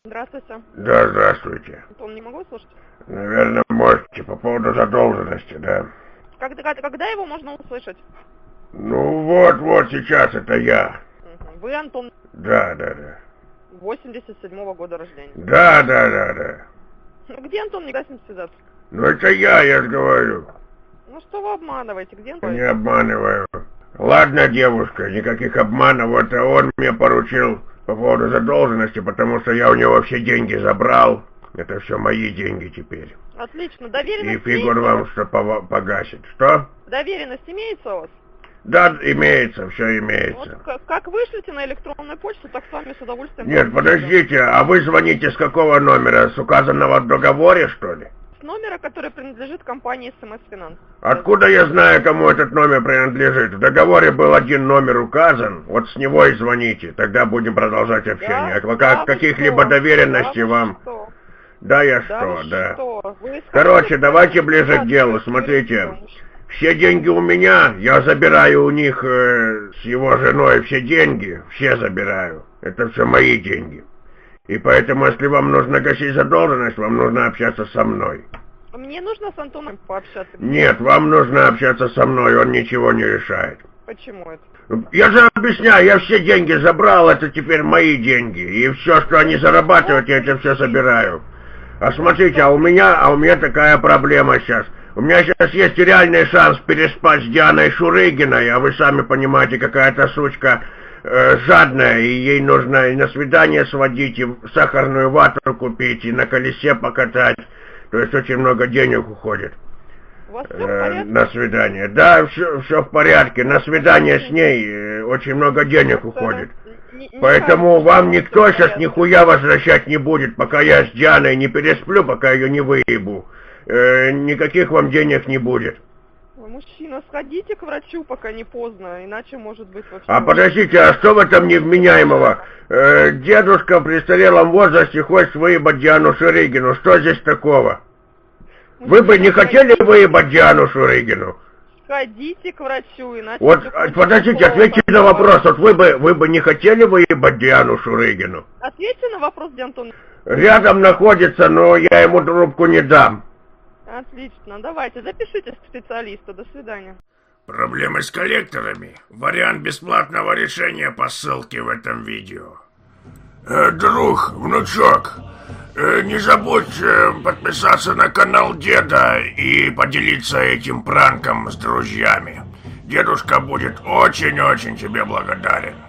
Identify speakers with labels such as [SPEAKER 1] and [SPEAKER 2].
[SPEAKER 1] Здравствуйте.
[SPEAKER 2] Да, здравствуйте.
[SPEAKER 1] Антон, не могу слушать?
[SPEAKER 2] Наверное, можете по поводу задолженности, да.
[SPEAKER 1] Когда его можно услышать?
[SPEAKER 2] Ну вот сейчас это я.
[SPEAKER 1] Вы Антон
[SPEAKER 2] Да.
[SPEAKER 1] 87-го года рождения.
[SPEAKER 2] Да.
[SPEAKER 1] Ну где Антон, не дай с ним связаться?
[SPEAKER 2] Ну это я же говорю.
[SPEAKER 1] Ну что вы обманываете? Где Антон?
[SPEAKER 2] Не обманываю. Ладно, девушка, никаких обманов. Вот он мне поручил по поводу задолженности, потому что я у него все деньги забрал. Это все мои деньги теперь.
[SPEAKER 1] Отлично. Доверенность
[SPEAKER 2] И фигур вам, что погасит. Что?
[SPEAKER 1] Доверенность имеется у вас?
[SPEAKER 2] Да, имеется, все имеется.
[SPEAKER 1] Вот как вышлите на электронную почту, так с вами с удовольствием.
[SPEAKER 2] Нет, подождите, а вы звоните с какого номера? С указанного в договоре, что ли?
[SPEAKER 1] С номера, который принадлежит компании СМС Финанс.
[SPEAKER 2] Откуда я знаю, кому этот номер принадлежит? В договоре был один номер указан, вот с него и звоните, тогда будем продолжать общение. Каких-либо доверенностей вам...
[SPEAKER 1] Что?
[SPEAKER 2] Да. Короче, давайте ближе к делу, смотрите. Все деньги у меня, я забираю у них с его женой все деньги, все забираю. Это все мои деньги. И поэтому, если вам нужно гасить задолженность, вам нужно общаться со мной.
[SPEAKER 1] Мне нужно с Антоном пообщаться.
[SPEAKER 2] Нет, вам нужно общаться со мной, он ничего не решает.
[SPEAKER 1] Почему это?
[SPEAKER 2] Я же объясняю, я все деньги забрал, это теперь мои деньги. И все, что они зарабатывают, я это все собираю. А смотрите, а у меня такая проблема сейчас. У меня сейчас есть реальный шанс переспать с Дианой Шурыгиной, а вы сами понимаете, какая-то сучка жадная, и ей нужно и на свидание сводить, и сахарную вату купить, и на колесе покатать. То есть очень много денег уходит.
[SPEAKER 1] У вас все в порядке?
[SPEAKER 2] На свидание. Да, все в порядке. На свидание с ней очень много денег уходит. Поэтому вам никто сейчас нихуя возвращать не будет, пока я с Дианой не пересплю, пока ее не выебу. Никаких вам денег не будет.
[SPEAKER 1] Мужчина, сходите к врачу, пока не поздно, иначе может быть вообще...
[SPEAKER 2] А подождите, а что в этом невменяемого? Дедушка в престарелом возрасте хочет выебать Диану Шурыгину. Что здесь такого? Вы бы не хотели выебать Диану Шурыгину?
[SPEAKER 1] Сходите к врачу, иначе...
[SPEAKER 2] Вот, подождите, ответьте на вопрос. Вот вы бы не хотели выебать Диану Шурыгину?
[SPEAKER 1] Ответьте на вопрос, Антон.
[SPEAKER 2] Рядом находится, но я ему трубку не дам.
[SPEAKER 1] Отлично, давайте, запишитесь к специалисту. До свидания.
[SPEAKER 2] Проблемы с коллекторами? Вариант бесплатного решения по ссылке в этом видео. Друг, внучок, не забудь подписаться на канал деда и поделиться этим пранком с друзьями. Дедушка будет очень-очень тебе благодарен.